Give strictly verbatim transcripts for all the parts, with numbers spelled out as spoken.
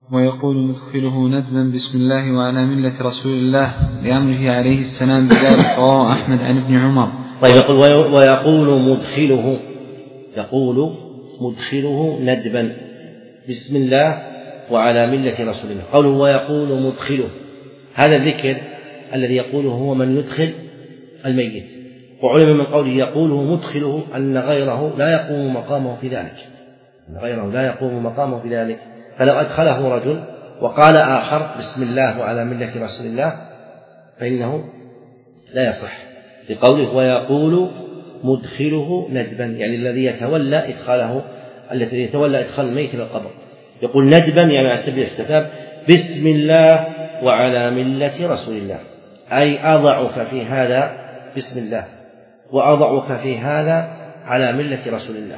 ويقول مدخله ندبا بسم الله وعلى ملة رسول الله لأمره عليه السلام بذلك، رواه أحمد عن ابن عمر. طيب يقول ويقول مدخله، يقول مدخله ندبا بسم الله وعلى ملة رسول الله. قوله ويقول مدخله، هذا الذكر الذي يقوله هو من يدخل الميت، وعلم من قوله يقوله مدخله أن غيره لا يقوم مقامه في ذلك، أن غيره لا يقوم مقامه في ذلك. فلو أدخله رجل وقال آخر بسم الله وعلى ملة رسول الله فإنه لا يصح، لقوله ويقول مدخله ندبا، يعني الذي يتولى إدخاله، الذي يتولى إدخال الميت إلى القبر. يقول ندبا يعني على سبيل الاستحباب بسم الله وعلى ملة رسول الله، أي أضعك في هذا بسم الله وأضعك في هذا على ملة رسول الله،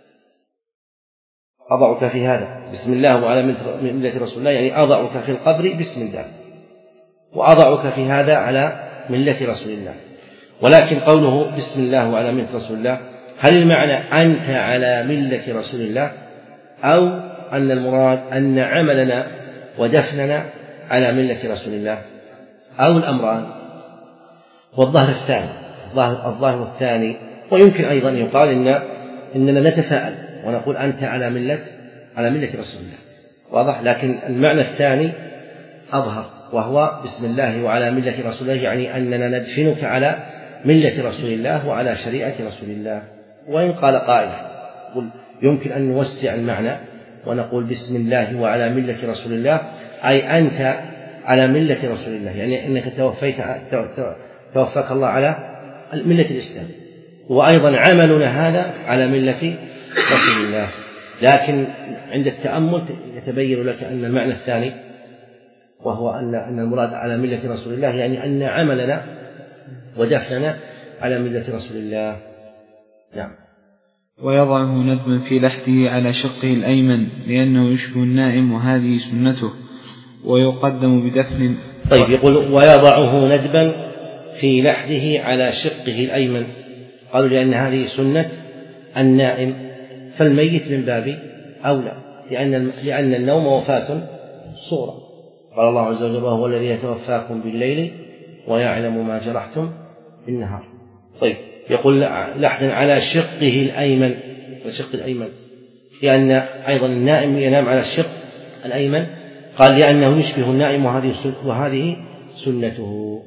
أضعك في هذا بسم الله وعلى ملة رسول الله، يعني أضعك في القبر بسم الله وأضعك في هذا على ملة رسول الله. ولكن قوله بسم الله وعلى ملة رسول الله، هل المعنى أنت على ملة رسول الله، أو أن المراد أن عملنا ودفننا على ملة رسول الله، أو الأمران؟ والظاهر الثاني، الظاهر الثاني. ويمكن أيضا يقال إن إننا نتساءل ونقول أنت على ملة على ملة رسول الله، واضح، لكن المعنى الثاني أظهر، وهو بسم الله وعلى ملة رسول الله، يعني أننا ندفنك على ملة رسول الله وعلى شريعة رسول الله. وإن قال قائل يمكن أن نوسع المعنى ونقول بسم الله وعلى ملة رسول الله، أي أنت على ملة رسول الله، يعني أنك توفيت توفاك الله على ملة الإسلام، وأيضا عملنا هذا على ملة رسول الله. لكن عند التأمل يتبين لك أن المعنى الثاني، وهو أن أن المراد على ملة رسول الله، يعني أن عملنا ودفننا على ملة رسول الله. نعم. ويضعه ندبا في لحده على شقه الأيمن لأنه يشبه النائم، وهذه سنته. ويقدم بدفن. طيب يقول ويضعه ندبا في لحده على شقه الأيمن، قالوا لأن هذه سنة النائم، فالميت من باب أولى، لأن لأن النوم وفاة صغرى. قال الله عز وجل وهو الذي يتوفاكم بالليل ويعلم ما جرحتم بالنهار. طيب يقول لحدا على شقه الأيمن، الشق الأيمن، لأن أيضا النائم ينام على الشق الأيمن، قال لأنه يشبه النائم وهذه سنته.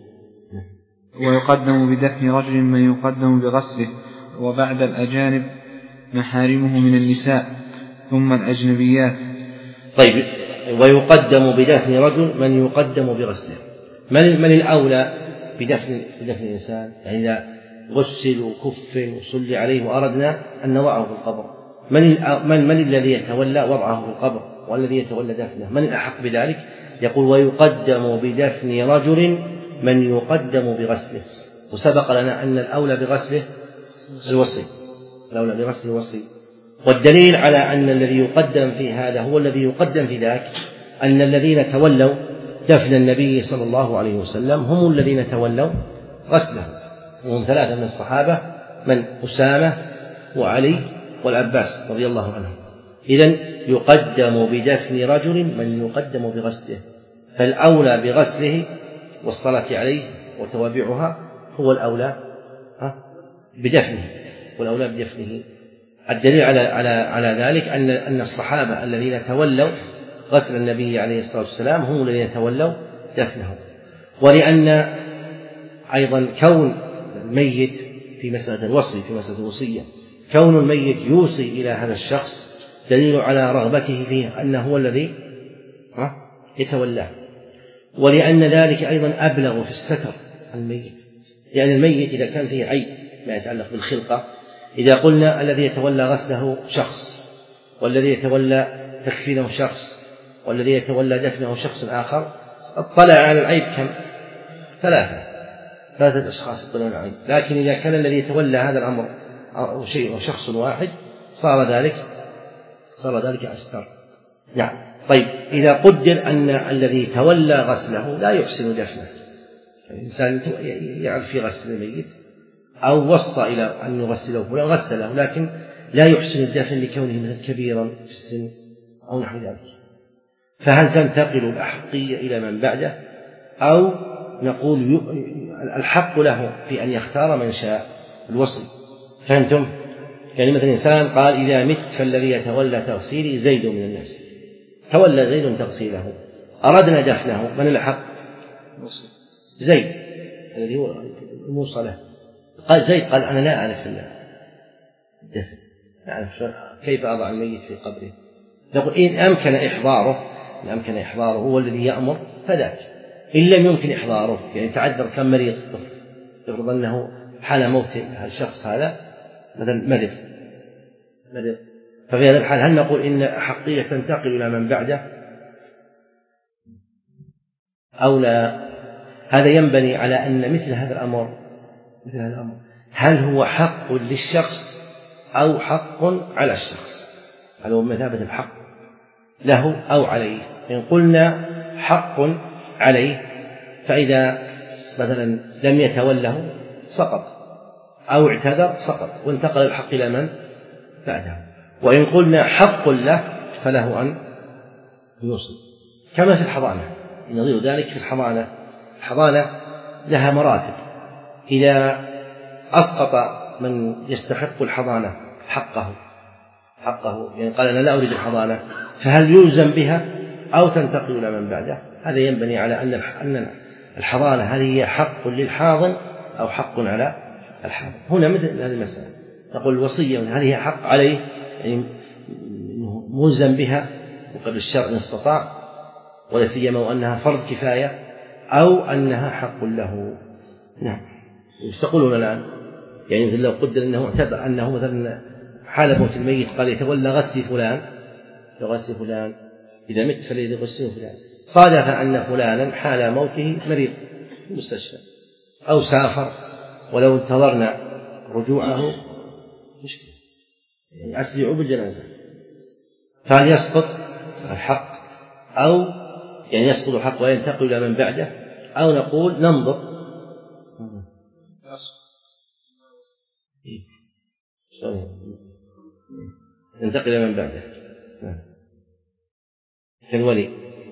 ويقدم بدفن رجل من يقدم بغسله، وبعد الأجانب محارمه من النساء ثم الأجنبيات. طيب ويقدم بدفن رجل من يقدم بغسله، من من الأولى بدفن بدفن الإنسان؟ يعني إذا غسل وكفن وصلي عليه وأردنا أن نضعه في القبر، من من من الذي يتولى وضعه في القبر والذي يتولى دفنه؟ من الأحق بذلك؟ يقول ويقدم بدفن رجل من يقدم بغسله، وسبق لنا أن الأولى بغسله الوصي، الأولى بغسله الوصي. والدليل على أن الذي يقدم في هذا هو الذي يقدم في ذاك أن الذين تولوا دفن النبي صلى الله عليه وسلم هم الذين تولوا غسله، وهم ثلاثة من الصحابة، من أسامة وعلي والعباس رضي الله عنهم. إذن يقدم بدفن رجل من يقدم بغسله، فالأولى بغسله والصلاة عليه وتوابعها هو الأولى بدفنه، والأولى بدفنه. الدليل على على على ذلك أن أن الصحابة الذين تولوا غسل النبي عليه الصلاة والسلام هم الذين تولوا دفنه. ولأن أيضا كون الميت في مسألة الوصي، في مسألة الوصية، كون الميت يوصي إلى هذا الشخص دليل على رغبته فيه أنه هو الذي يتولاه. ولأن ذلك أيضا أبلغ في الستر الميت، لأن الميت إذا كان فيه عيب ما يتعلق بالخلقة، إذا قلنا الذي يتولى غسله شخص، والذي يتولى تكفينه شخص، والذي يتولى دفنه شخص آخر، اطلع على العيب كم؟ ثلاثة ثلاثة أشخاص يطلعون على العيب. لكن إذا كان الذي يتولى هذا الأمر أو شيء أو شخص واحد صار ذلك صار ذلك أستر. نعم. طيب إذا قدر أن الذي تولى غسله لا يحسن دفنه، الإنسان يعرف في غسل الميت أو وصى إلى أن يغسله فلان غسله، لكن لا يحسن الدفن لكونه مثلا كبيرا في السن أو نحو ذلك، فهل تنتقل الأحقية إلى من بعده أو نقول الحق له في أن يختار من شاء الوصي؟ فهمتم؟ يعني مثل إنسان قال إذا مت فالذي يتولى تغسيلي زيد من الناس، تولى زيد تغسيله، أردنا دفنه، من الحق؟ زيد الذي هو الموصى. قال زيد قال أنا لا أعرف الدفن، لا أعرف كيف أضع الميت في قبره. نقول إن أمكن إحضاره، إن أمكن إحضاره هو الذي يأمر فذاك، إن لم يمكن إحضاره يعني تعذر كم مريض، يفرض أنه حال موت الشخص هذا مثلا مرض مرض ففي هذا الحال هل نقول إن أحقية تنتقل إلى من بعده أو لا؟ هذا ينبني على أن مثل هذا الأمر مثل هذا الأمر هل هو حق للشخص أو حق على الشخص؟ هل هو مثابة الحق له أو عليه؟ إن قلنا حق عليه فإذا مثلا لم يتوله سقط أو اعتذر سقط وانتقل الحق إلى من بعده. وإن قلنا حق له فله أن يوصل، كما في الحضانة، نظير ذلك في الحضانة. الحضانة لها مراتب، إذا أسقط من يستحق الحضانة حقه حقه يعني قال أنا لا أريد الحضانة، فهل يلزم بها أو تنتقل إلى من بعده؟ هذا ينبني على أن الحضانة هذه هي حق للحاضن أو حق على الحاضن. هنا مثل هذه المسألة نقول الوصية هذه هي حق عليه يعني ملزم بها وقبل الشرع إن استطاع، ولا سيما وأنها فرض كفاية أو أنها حق له. نعم. تقولون الآن يعني مثل لو قدر أنه اعتبر أنه مثلا حال موت الميت قال يتولى غسل فلان غسل فلان إذا مت فليذ غسل فلان، صادف أن فلانا حال موته مريض في المستشفى أو سافر ولو انتظرنا رجوعه مشكلة يعني أسرعوا بالجنازة، فهل يسقط الحق أو يعني يسقط الحق وينتقل إلى من بعده أو نقول ننظر ينتقل إلى من بعده كالولي؟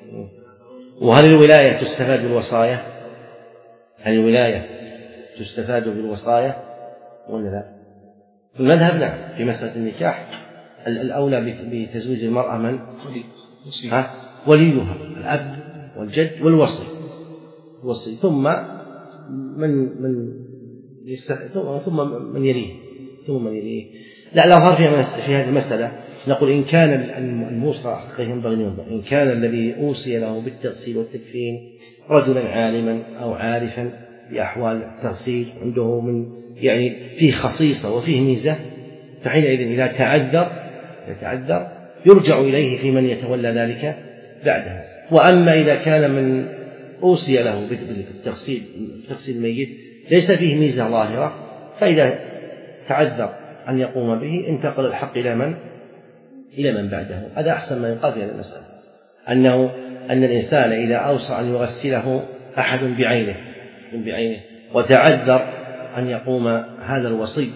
وهل الولاية تستفاد بالوصايا؟ هل الولاية تستفاد بالوصايا ولا لا؟ في المذهب نعم، في مسألة النكاح الأولى بتزويج المرأة من؟ ها؟ وليها الأب والجد والوصي الوصي ثم من من ثم من يليه ثم من يليه لا الأظهر في هذه المسألة نقول إن كان الموصى حقه ينبغي أن ينظر إن كان الذي أوصي له بالتغسيل والتكفين رجلا عالما أو عارفا بأحوال التغسيل عنده من يعني فيه خصيصة وفيه ميزة، فحينئذ إذا تعذر يتعذر يرجع إليه في من يتولى ذلك بعده. وأما إذا كان من أوصي له بالتغسيل تغسيل الميت ليس فيه ميزة ظاهرة، فإذا تعذر أن يقوم به انتقل الحق إلى من إلى من بعده. هذا أحسن ما يقال في هذه المسألة، أنه أن الإنسان إذا أوصى أن يغسله أحد بعينه بعينه وتعذر أن يقوم هذا الوصي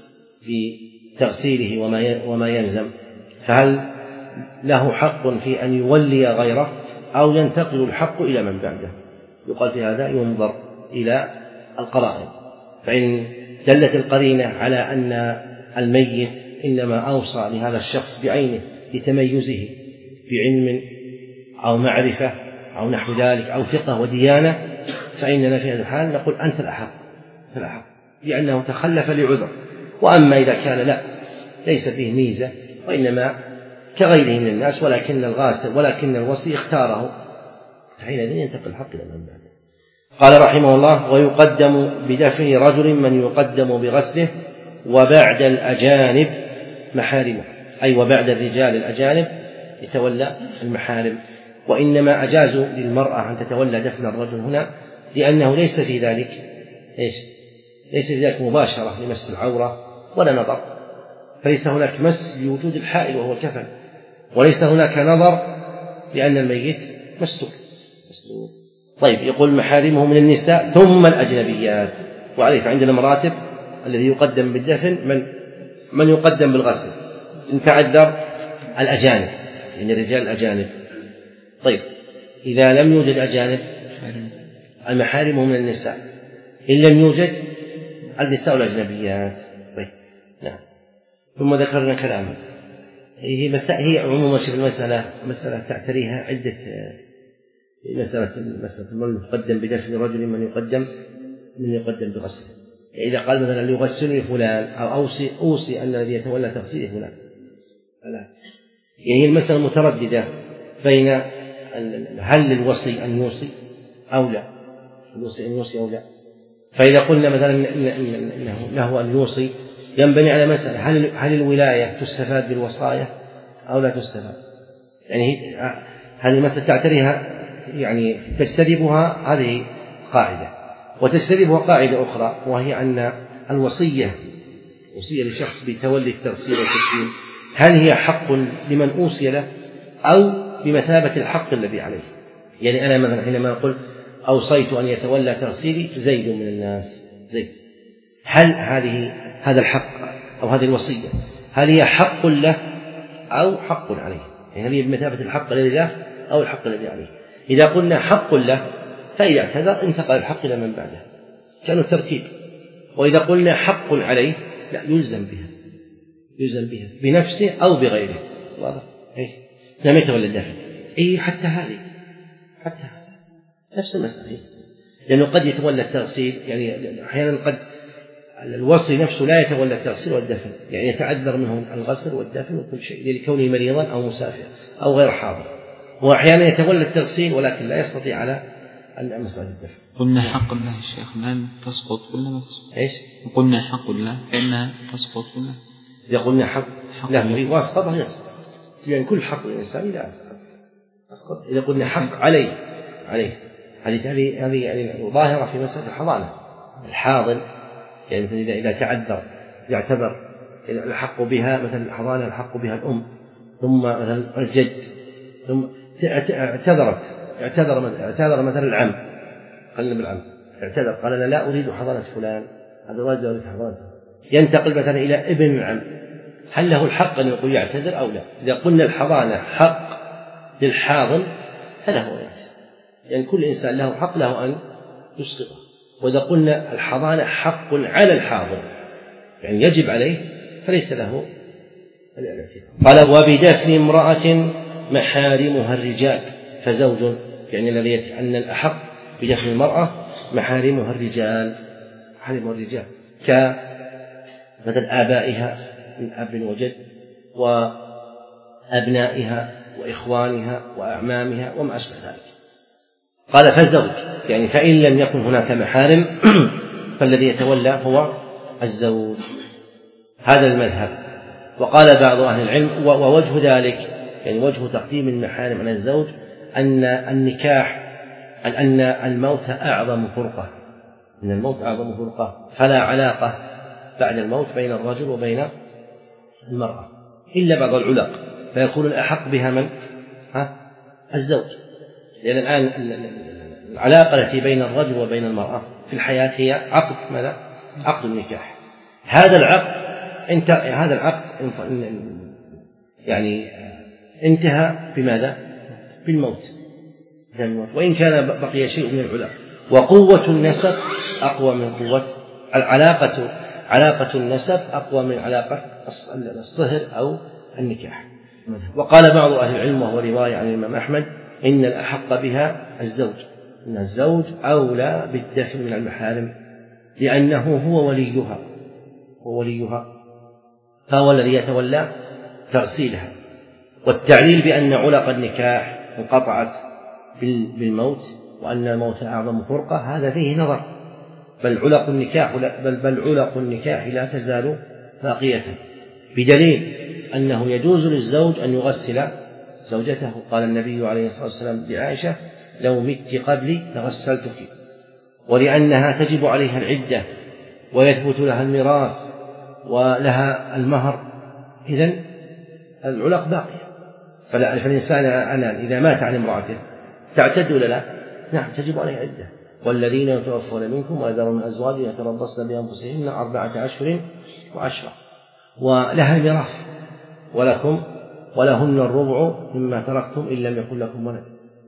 بتغسيله وما وما يلزم، فهل له حق في أن يولي غيره أو ينتقل الحق إلى من بعده؟ يقال في هذا ينظر إلى القرائن، فإن دلت القرينة على أن الميت إنما أوصى لهذا الشخص بعينه لتميزه بعلم أو معرفة أو نحو ذلك أو ثقة وديانة، فإننا في هذا الحال نقول أنت الأحق الأحق لأنه تخلف لعذر. وأما إذا كان لا ليس فيه ميزة وإنما كغيره من الناس ولكن الغاسل ولكن الوصي اختاره، فحينئذ ينتقل الحق إلى من بعده. قال رحمه الله: ويقدم بدفن رجل من يقدم بغسله وبعد الأجانب محارمه، أي وبعد الرجال الأجانب يتولى المحارم. وإنما أجازوا للمرأة أن تتولى دفن الرجل هنا لأنه ليس في ذلك إيش؟ ليس في ذلك مباشرة لمس العورة ولا نظر، فليس هناك مس لوجود الحائل وهو الكفن، وليس هناك نظر لأن الميت مستور. طيب، يقول محارمه من النساء ثم الأجنبيات. وعليه عندنا مراتب: الذي يقدم بالدفن من من يقدم بالغسل، إن تعذر الأجانب يعني الرجال الأجانب، طيب إذا لم يوجد أجانب المحارم من النساء، إن لم يوجد النساء الأجنبيات. طيب نعم. ثم ذكرنا كلاما هي مسألة، هي عموما في المسألة مسألة تعتريها عدة مسألة مسألة من يقدم بدفن رجل من يقدم من يقدم بغسله. إذا قال مثلا ليغسلني فلان أو أوصي أوصي أن الذي يتولى تغسيله فلان، لا. يعني المسألة مترددة بين هل للوصي أن يوصي أو لا، الوصي أن يوصي أو لا. فإذا قلنا مثلا إنه له أن يوصي ينبني على مسألة هل هل الولاية تستفاد بالوصاية أو لا تستفاد. يعني هذه المسألة تعتريها يعني تجتذبها هذه قاعدة، وتجتذبها قاعدة أخرى وهي أن الوصية وصية لشخص بتولي التغسيل والتكفين هل هي حق لمن أوصي له أو بمثابة الحق الذي عليه. يعني أنا مثلا حينما أقول أوصيت أن يتولى تغسيلي زيد من الناس زيد، هل هذه هذا الحق أو هذه الوصية هل هي حق له أو حق عليه؟ يعني هل هي بمثابة الحق الذي له أو الحق الذي عليه؟ إذا قلنا حق له فإذا اعتذر انتقل الحق إلى من بعده كانوا ترتيب. وإذا قلنا حق عليه لا يلزم بها يلزم بها بنفسه أو بغيره. واضح؟ إيه لم يتولى الدفن. إيه حتى هذه حتى نفس المسألة، لأنه قد يتولى التغسيل، يعني أحيانا قد الوصي نفسه لا يتولى التغسيل والدفن، يعني يتعذر منه الغسل والدفن وكل شيء لكونه مريضا أو مسافر أو غير حاضر، وأحيانا يتولى التغسيل ولكن لا يستطيع على مسألة الدفن. قلنا حق الله الشيخ الآن تسقط ولا ما تسقط؟ إيش؟ قلنا حق الله فإنها تسقط ولا؟ إذا قلنا حق, حق لا واسقطه يسقط، يعني كل حق الإنسان لا يسقط. إذا قلنا حق عليه عليه هذه هذه هذه يعني ظاهرة في مسألة الحضانة. الحاضن يعني إذا إذا تعذر يعتذر الحق بها، مثلا الحضانة الحق بها الأم، ثم مثلا الجد، ثم اعتذرت اعتذر اعتذر مثلا العم، خلينا بالعم اعتذر قال أنا لا أريد حضانة فلان، هذا الرجل يريد حضانته، ينتقل مثلا إلى ابن العم، هل له الحق أن يقول يعتذر أو لا؟ إذا قلنا الحضانة حق للحاضن هذا هو يعني. يعني كل إنسان له حق له أن يسقطه. وإذا قلنا الحضانة حق على الحاضن يعني يجب عليه فليس له الاعتذار. قال وبدفن امرأة محارمها الرجال فزوج، يعني الذي أن الأحق بدفن المرأة محارمها الرجال، محارمها الرجال كمثل آبائها من أب وجد وأبنائها وإخوانها وأعمامها وما أشبه ذلك. قال فالزوج يعني فإن لم يكن هناك محارم فالذي يتولى هو الزوج. هذا المذهب. وقال بعض أهل العلم ووجه ذلك يعني وجه تقديم المحارم على الزوج أن النكاح أن الموت أعظم فرقة، أن الموت أعظم فرقة، فلا علاقة بعد الموت بين الرجل وبين المرأة إلا بعض العلاق، فيكون الأحق بها من؟ ها؟ الزوج. لأن الآن العلاقة التي بين الرجل وبين المرأة في الحياة هي عقد ماذا؟ عقد النكاح. هذا العقد انت هذا العقد يعني انتهى بماذا؟ بالموت. وإن كان بقي شيء من العلاقة. وقوة النسب أقوى من قوة العلاقة، علاقة النسب أقوى من علاقة الصهر أو النكاح. وقال بعض أهل العلم وهو رواية عن الإمام أحمد إن الأحق بها الزوج، إن الزوج أولى بالدفن من المحارم لأنه هو وليها هو وليها فهو الذي يتولى تغسيلها. والتعليل بأن علق النكاح انقطعت بالموت وأن الموت أعظم فرقة هذا فيه نظر، بل علق النكاح بل بل علق النكاح لا تزال باقية، بدليل أنه يجوز للزوج أن يغسل زوجته. قال النبي عليه الصلاة والسلام لعائشة لو مت قبلي لغسلتك، ولأنها تجب عليها العدة ويثبت لها الميراث ولها المهر، إذن العلاق باقية. فالإنسان أنا إذا مات عن امرأته تعتد ولا لا؟ نعم تجب عليه عدة. والذين يتوفون منكم ويذرون أزواجا يتربصن بأنفسهن أربعة أشهر وعشرة، ولها الميراث ولكم ولهن الربع مما تركتم إن لم يكن لكم ولد.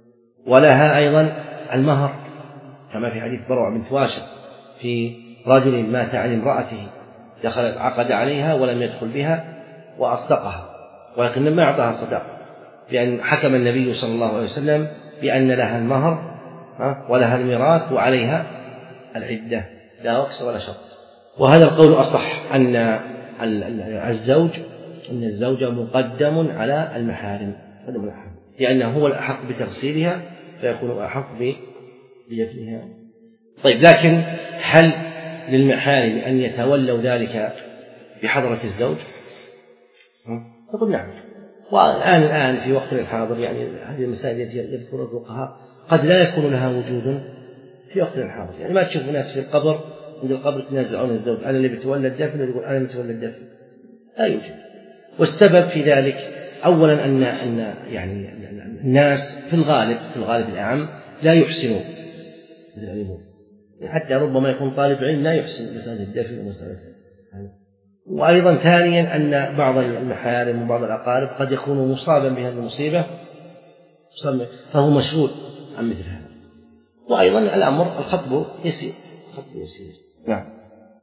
ولها أيضا المهر كما في حديث بروع بنت واشق في رجل مات عن امرأته دخل عقد عليها ولم يدخل بها وأصدقها ولكن ما أعطاها صداق، بأن حكم النبي صلى الله عليه وسلم بأن لها المهر ولها الميراث وعليها العدة لا وكس ولا شرط. وهذا القول أصح أن الزوج أن الزوج مقدم على المحارم لأنه هو الأحق بتغسيلها فيكون أحق بدفنها. طيب، لكن هل للمحارم أن يتولوا ذلك بحضرة الزوج؟ نقول نعم. والآن الآن في وقتنا الحاضر يعني هذه المسائل التي يذكرها الفقهاء قد لا يكون لها وجود في وقتنا الحاضر، يعني ما تشوف ناس في القبر عند القبر يتنازعون الزوج أنا اللي بتولى الدفن ويقول أنا اللي بتولى الدفن، لا يوجد. والسبب في ذلك أولا أن أن يعني الناس في الغالب في الغالب الأعم لا يحسنون العلم، حتى ربما يكون طالب علم لا يحسن مسألة الدفن ومسألة. وأيضا ثانيا أن بعض المحارم وبعض الأقارب قد يكون مصابا بهذه المصيبة فهو مشغول عن مثل هذا. وأيضا الأمر الخطب يسير، الخطب يسير. نعم.